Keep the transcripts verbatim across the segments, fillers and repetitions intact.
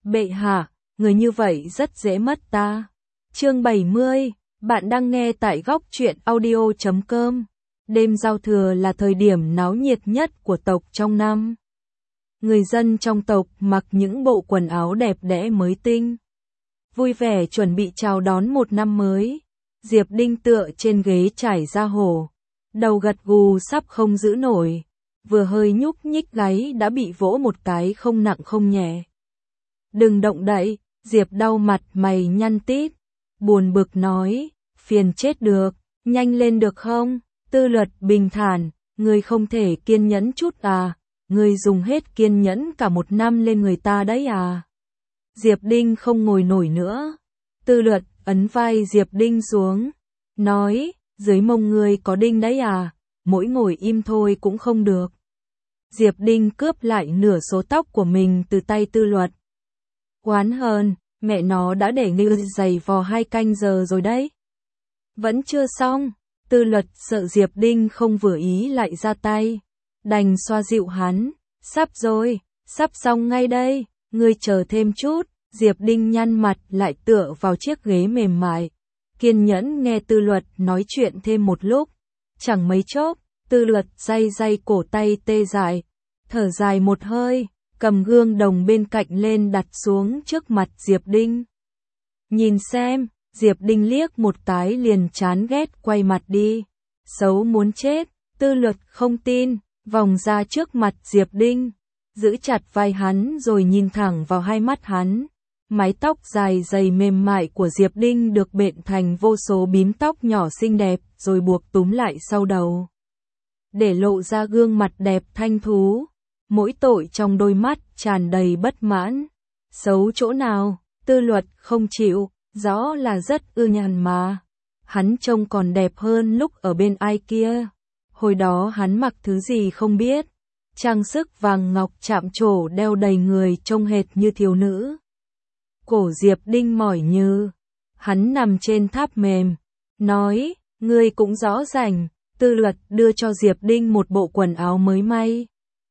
Bệ hạ, người như vậy rất dễ mất ta. Chương bảy mươi, bạn đang nghe tại góc truyện audio chấm com. Đêm giao thừa là thời điểm náo nhiệt nhất của tộc trong năm. Người dân trong tộc mặc những bộ quần áo đẹp đẽ mới tinh, vui vẻ chuẩn bị chào đón một năm mới. Diệp Đinh tựa trên ghế trải da hổ, đầu gật gù sắp không giữ nổi, vừa hơi nhúc nhích gáy đã bị vỗ một cái không nặng không nhẹ. Đừng động đậy, Diệp đau mặt mày nhăn tít, buồn bực nói, phiền chết được, nhanh lên được không? Tư Luật bình thản, ngươi không thể kiên nhẫn chút à, ngươi dùng hết kiên nhẫn cả một năm lên người ta đấy à. Diệp Đinh không ngồi nổi nữa. Tư Luật ấn vai Diệp Đinh xuống, nói, dưới mông ngươi có đinh đấy à, mỗi ngồi im thôi cũng không được. Diệp Đinh cướp lại nửa số tóc của mình từ tay Tư Luật. Oán hờn, mẹ nó đã để ngươi giày vò hai canh giờ rồi đấy. Vẫn chưa xong. Tư Luật sợ Diệp Đinh không vừa ý lại ra tay, đành xoa dịu hắn, sắp rồi, sắp xong ngay đây, ngươi chờ thêm chút. Diệp Đinh nhăn mặt lại tựa vào chiếc ghế mềm mại, kiên nhẫn nghe Tư Luật nói chuyện thêm một lúc. Chẳng mấy chốc, Tư Luật day day cổ tay tê dại, thở dài một hơi, cầm gương đồng bên cạnh lên đặt xuống trước mặt Diệp Đinh. Nhìn xem. Diệp Đinh liếc một cái liền chán ghét quay mặt đi. Xấu muốn chết. Tư Luật không tin, vòng ra trước mặt Diệp Đinh, giữ chặt vai hắn rồi nhìn thẳng vào hai mắt hắn. Mái tóc dài dày mềm mại của Diệp Đinh được bện thành vô số bím tóc nhỏ xinh đẹp rồi buộc túm lại sau đầu, để lộ ra gương mặt đẹp thanh thú. Mỗi tội trong đôi mắt tràn đầy bất mãn. Xấu chỗ nào? Tư Luật không chịu. Rõ là rất ưa nhàn mà. Hắn trông còn đẹp hơn lúc ở bên ai kia. Hồi đó hắn mặc thứ gì không biết. Trang sức vàng ngọc chạm trổ đeo đầy người trông hệt như thiếu nữ. Cổ Diệp Đinh mỏi như. Hắn nằm trên tháp mềm. Nói, ngươi cũng rõ rành. Tư Luật đưa cho Diệp Đinh một bộ quần áo mới may.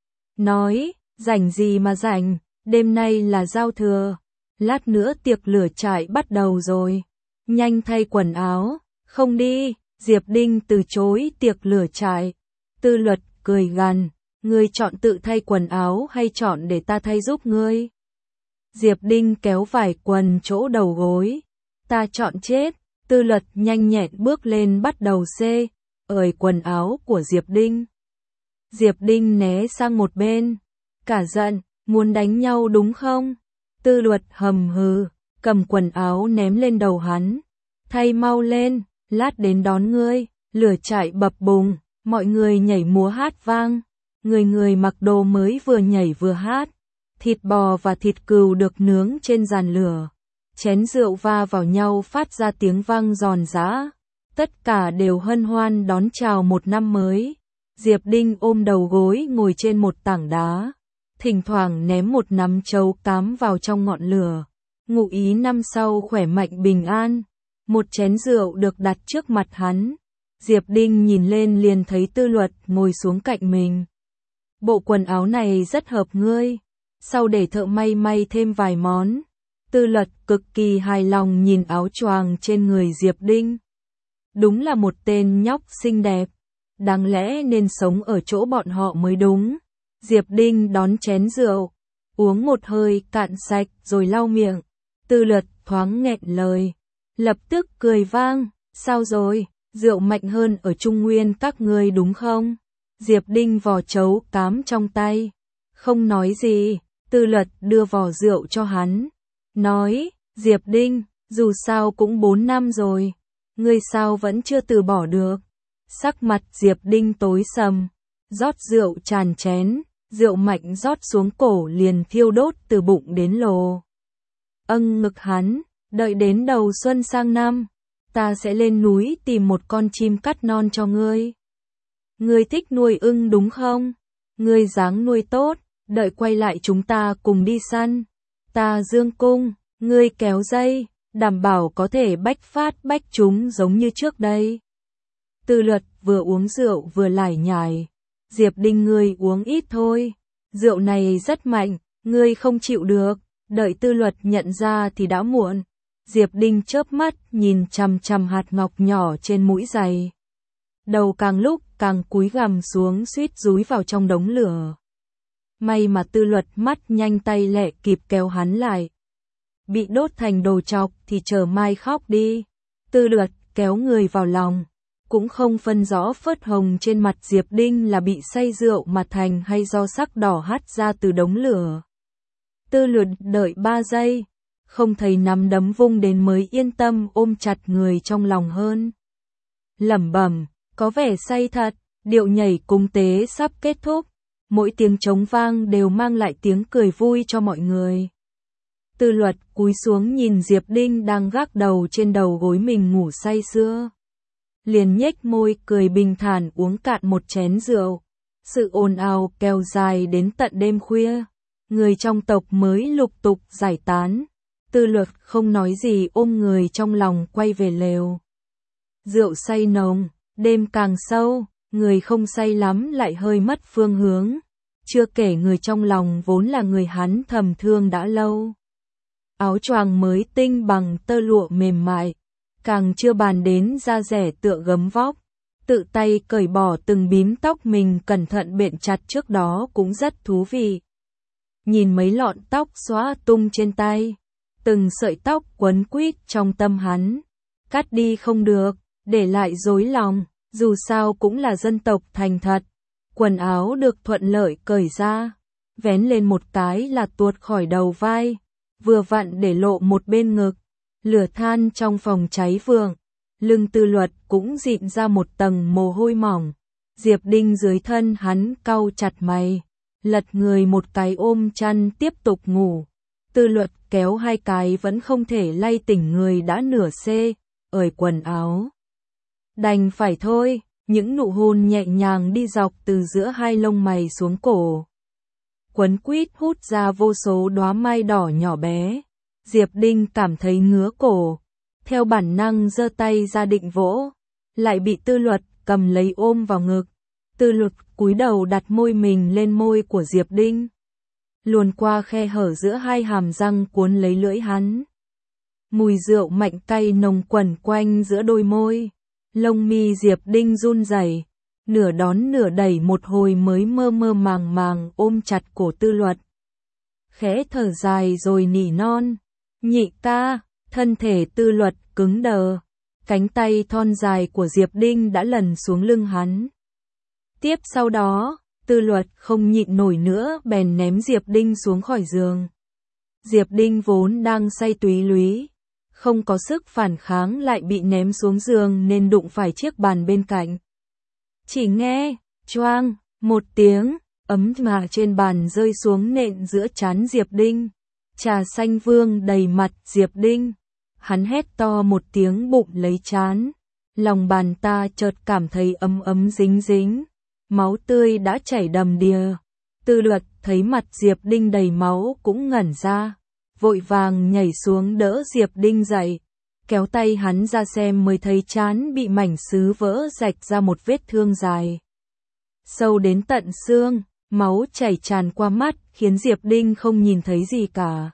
Nói, rảnh gì mà rảnh, đêm nay là giao thừa. Lát nữa tiệc lửa trại bắt đầu rồi. Nhanh thay quần áo. Không đi. Diệp Đinh từ chối tiệc lửa trại. Tư Luật cười gằn. Ngươi chọn tự thay quần áo hay chọn để ta thay giúp ngươi? Diệp Đinh kéo vải quần chỗ đầu gối. Ta chọn chết. Tư Luật nhanh nhẹn bước lên bắt đầu xê, ởi quần áo của Diệp Đinh. Diệp Đinh né sang một bên. Cả giận, muốn đánh nhau đúng không? Tư Luật hầm hừ, cầm quần áo ném lên đầu hắn. Thay mau lên, lát đến đón ngươi. Lửa trại bập bùng, mọi người nhảy múa hát vang. Người người mặc đồ mới vừa nhảy vừa hát. Thịt bò và thịt cừu được nướng trên giàn lửa. Chén rượu va vào nhau phát ra tiếng vang giòn giã. Tất cả đều hân hoan đón chào một năm mới. Diệp Đinh ôm đầu gối ngồi trên một tảng đá, thỉnh thoảng ném một nắm trấu cám vào trong ngọn lửa, ngụ ý năm sau khỏe mạnh bình an. Một chén rượu được đặt trước mặt hắn. Diệp Đinh nhìn lên liền thấy Tư Luật ngồi xuống cạnh mình. Bộ quần áo này rất hợp ngươi. Sau để thợ may may thêm vài món. Tư Luật cực kỳ hài lòng nhìn áo choàng trên người Diệp Đinh. Đúng là một tên nhóc xinh đẹp. Đáng lẽ nên sống ở chỗ bọn họ mới đúng. Diệp Đinh đón chén rượu, uống một hơi cạn sạch rồi lau miệng. Tư Luật thoáng nghẹn lời, lập tức cười vang, sao rồi, rượu mạnh hơn ở Trung Nguyên các ngươi đúng không? Diệp Đinh vò trấu cám trong tay, không nói gì. Tư Luật đưa vò rượu cho hắn, nói, Diệp Đinh, dù sao cũng bốn năm rồi, ngươi sao vẫn chưa từ bỏ được? Sắc mặt Diệp Đinh tối sầm, rót rượu tràn chén. Rượu mạnh rót xuống cổ liền thiêu đốt từ bụng đến lồ. Âng ngực hắn, đợi đến đầu xuân sang năm, ta sẽ lên núi tìm một con chim cắt non cho ngươi. Ngươi thích nuôi ưng đúng không? Ngươi dáng nuôi tốt, đợi quay lại chúng ta cùng đi săn. Ta dương cung, ngươi kéo dây, đảm bảo có thể bách phát bách chúng giống như trước đây. Tư Luật vừa uống rượu vừa lải nhải. Diệp Đinh, ngươi uống ít thôi. Rượu này rất mạnh, ngươi không chịu được. Đợi Tư Luật nhận ra thì đã muộn. Diệp Đinh chớp mắt nhìn chằm chằm hạt ngọc nhỏ trên mũi giày. Đầu càng lúc càng cúi gằm xuống suýt dúi vào trong đống lửa. May mà Tư Luật mắt nhanh tay lẹ kịp kéo hắn lại. Bị đốt thành đồ chọc thì chờ mai khóc đi. Tư Luật kéo người vào lòng. Cũng không phân rõ phớt hồng trên mặt Diệp Đinh là bị say rượu mà thành hay do sắc đỏ hắt ra từ đống lửa. Tư Luật đợi ba giây. Không thấy nắm đấm vung đến mới yên tâm ôm chặt người trong lòng hơn. Lẩm bẩm, có vẻ say thật, điệu nhảy cung tế sắp kết thúc. Mỗi tiếng trống vang đều mang lại tiếng cười vui cho mọi người. Tư Luật cúi xuống nhìn Diệp Đinh đang gác đầu trên đầu gối mình ngủ say sưa. Liền nhếch môi cười bình thản uống cạn một chén rượu. Sự ồn ào kéo dài đến tận đêm khuya. Người trong tộc mới lục tục giải tán. Tư Luật không nói gì ôm người trong lòng quay về lều. Rượu say nồng, đêm càng sâu, người không say lắm lại hơi mất phương hướng. Chưa kể người trong lòng vốn là người hắn thầm thương đã lâu. Áo choàng mới tinh bằng tơ lụa mềm mại. Càng chưa bàn đến da rẻ tựa gấm vóc. Tự tay cởi bỏ từng bím tóc mình cẩn thận bện chặt trước đó cũng rất thú vị. Nhìn mấy lọn tóc xóa tung trên tay. Từng sợi tóc quấn quýt trong tâm hắn. Cắt đi không được, để lại rối lòng. Dù sao cũng là dân tộc thành thật. Quần áo được thuận lợi cởi ra. Vén lên một cái là tuột khỏi đầu vai. Vừa vặn để lộ một bên ngực. Lửa than trong phòng cháy vượng. Lưng Tư Luật cũng dịn ra một tầng mồ hôi mỏng. Diệp Đinh dưới thân hắn cau chặt mày. Lật người một cái ôm chăn tiếp tục ngủ. Tư Luật kéo hai cái vẫn không thể lay tỉnh người đã nửa xê. Ởi quần áo. Đành phải thôi. Những nụ hôn nhẹ nhàng đi dọc từ giữa hai lông mày xuống cổ. Quấn quýt hút ra vô số đóa mai đỏ nhỏ bé. Diệp Đinh cảm thấy ngứa cổ. Theo bản năng giơ tay ra định vỗ. Lại bị Tư Luật cầm lấy ôm vào ngực. Tư Luật cúi đầu đặt môi mình lên môi của Diệp Đinh. Luồn qua khe hở giữa hai hàm răng cuốn lấy lưỡi hắn. Mùi rượu mạnh cay nồng quẩn quanh giữa đôi môi. Lông mi Diệp Đinh run rẩy, nửa đón nửa đẩy một hồi mới mơ mơ màng màng ôm chặt cổ Tư Luật. Khẽ thở dài rồi nỉ non, nhị ca, thân thể Tư Luật cứng đờ, cánh tay thon dài của Diệp Đinh đã lần xuống lưng hắn. Tiếp sau đó, Tư Luật không nhịn nổi nữa bèn ném Diệp Đinh xuống khỏi giường. Diệp Đinh vốn đang say túy lúy. Không có sức phản kháng lại bị ném xuống giường nên đụng phải chiếc bàn bên cạnh. Chỉ nghe, choang, một tiếng, ấm mà trên bàn rơi xuống nện giữa trán Diệp Đinh. Trà xanh vương đầy mặt Diệp Đinh. Hắn hét to một tiếng bụng lấy trán. Lòng bàn ta chợt cảm thấy ấm ấm dính dính. Máu tươi đã chảy đầm đìa. Tư Luật thấy mặt Diệp Đinh đầy máu cũng ngẩn ra. Vội vàng nhảy xuống đỡ Diệp Đinh dậy, kéo tay hắn ra xem mới thấy trán bị mảnh sứ vỡ rạch ra một vết thương dài. Sâu đến tận xương, máu chảy tràn qua mắt khiến Diệp Đinh không nhìn thấy gì cả.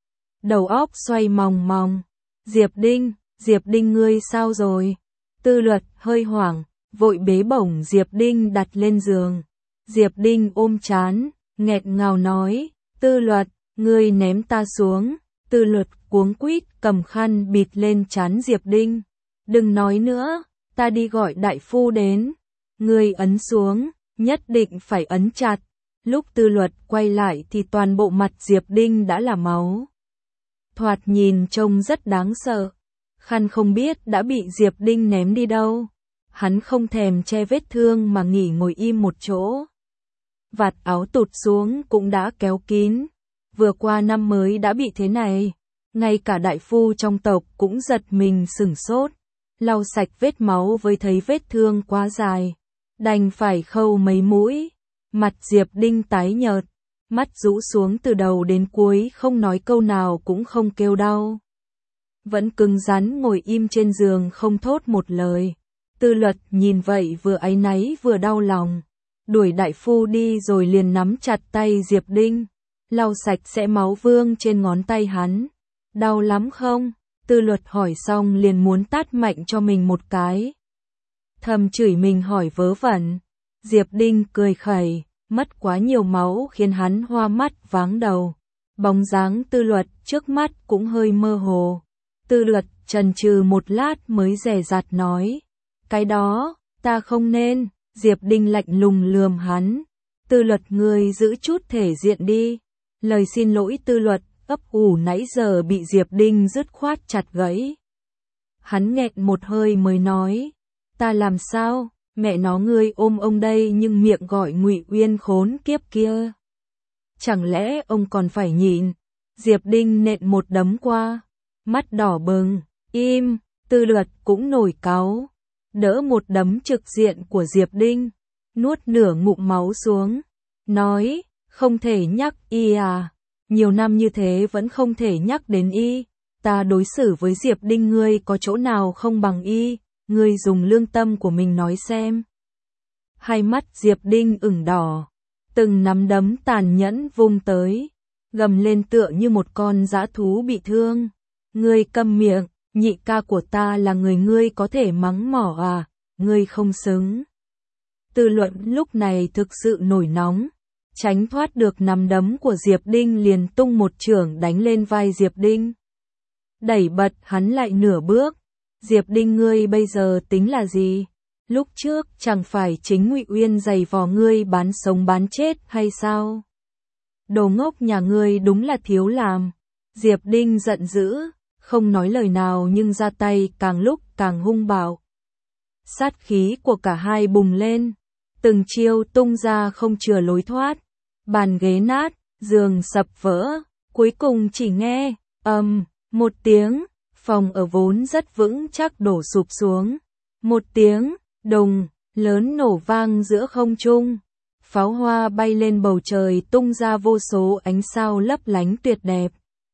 Đầu óc xoay mòng mòng. Diệp Đinh, Diệp Đinh ngươi sao rồi? Tư Luật hơi hoảng, vội bế bổng Diệp Đinh đặt lên giường. Diệp Đinh ôm trán, nghẹt ngào nói, Tư Luật, ngươi ném ta xuống. Tư Luật cuống quýt cầm khăn bịt lên trán Diệp Đinh. Đừng nói nữa, ta đi gọi đại phu đến. Ngươi ấn xuống, nhất định phải ấn chặt. Lúc Tư Luật quay lại thì toàn bộ mặt Diệp Đinh đã là máu. Thoạt nhìn trông rất đáng sợ. Khăn không biết đã bị Diệp Đinh ném đi đâu. Hắn không thèm che vết thương mà nghỉ ngồi im một chỗ. Vạt áo tụt xuống cũng đã kéo kín. Vừa qua năm mới đã bị thế này. Ngay cả đại phu trong tộc cũng giật mình sửng sốt. Lau sạch vết máu với thấy vết thương quá dài. Đành phải khâu mấy mũi. Mặt Diệp Đinh tái nhợt. Mắt rũ xuống từ đầu đến cuối không nói câu nào cũng không kêu đau. Vẫn cứng rắn ngồi im trên giường không thốt một lời. Tư Luật nhìn vậy vừa áy náy vừa đau lòng. Đuổi đại phu đi rồi liền nắm chặt tay Diệp Đinh. lau sạch sẽ máu vương trên ngón tay hắn. Đau lắm không? Tư Luật hỏi xong liền muốn tát mạnh cho mình một cái. Thầm chửi mình hỏi vớ vẩn. Diệp Đinh cười khẩy, mất quá nhiều máu khiến hắn hoa mắt váng đầu. Bóng dáng Tư Luật trước mắt cũng hơi mơ hồ. Tư Luật chần chừ một lát mới dè dặt nói. Cái đó, ta không nên. Diệp Đinh lạnh lùng lườm hắn. Tư Luật ngươi giữ chút thể diện đi. Lời xin lỗi Tư Luật ấp ủ nãy giờ bị Diệp Đinh dứt khoát chặt gãy. Hắn nghẹn một hơi mới nói. Ta làm sao? Mẹ nó ngươi ôm ông đây nhưng miệng gọi Ngụy Uyên khốn kiếp kia. Chẳng lẽ ông còn phải nhịn? Diệp Đinh nện một đấm qua. Mắt đỏ bừng. Im. Tư Luật cũng nổi cáu. Đỡ một đấm trực diện của Diệp Đinh. Nuốt nửa ngụm máu xuống. Nói. Không thể nhắc y à. Nhiều năm như thế vẫn không thể nhắc đến y. Ta đối xử với Diệp Đinh ngươi có chỗ nào không bằng y. Ngươi dùng lương tâm của mình nói xem. Hai mắt Diệp Đinh ửng đỏ. Từng nắm đấm tàn nhẫn vung tới. Gầm lên tựa như một con dã thú bị thương. Ngươi câm miệng, nhị ca của ta là người ngươi có thể mắng mỏ à, ngươi không xứng. Tư Luận lúc này thực sự nổi nóng. Tránh thoát được nắm đấm của Diệp Đinh liền tung một chưởng đánh lên vai Diệp Đinh. Đẩy bật hắn lại nửa bước. Diệp Đinh ngươi bây giờ tính là gì? Lúc trước chẳng phải chính Ngụy Uyên giày vò ngươi bán sống bán chết hay sao? Đồ ngốc nhà ngươi đúng là thiếu làm. Diệp Đinh giận dữ, không nói lời nào nhưng ra tay càng lúc càng hung bạo. Sát khí của cả hai bùng lên, từng chiêu tung ra không chừa lối thoát. Bàn ghế nát, giường sập vỡ, cuối cùng chỉ nghe ầm um, một tiếng, phòng ở vốn rất vững chắc đổ sụp xuống. Một tiếng đùng lớn nổ vang giữa không trung. Pháo hoa bay lên bầu trời tung ra vô số ánh sao lấp lánh tuyệt đẹp.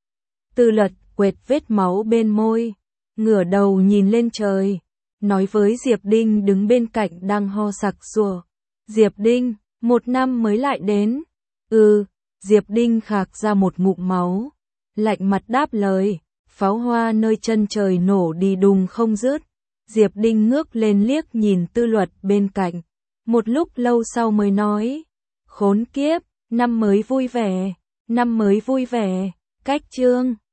Tư Luật quệt vết máu bên môi, ngửa đầu nhìn lên trời, nói với Diệp Đinh đứng bên cạnh đang ho sặc sụa. Diệp Đinh, một năm mới lại đến. Ừ, Diệp Đinh khạc ra một ngụm máu, lạnh mặt đáp lời. Pháo hoa nơi chân trời nổ đi đùng không dứt. Diệp Đinh ngước lên liếc nhìn Tư Luật bên cạnh. Một lúc lâu sau mới nói. Khốn kiếp, năm mới vui vẻ, năm mới vui vẻ, cách chương.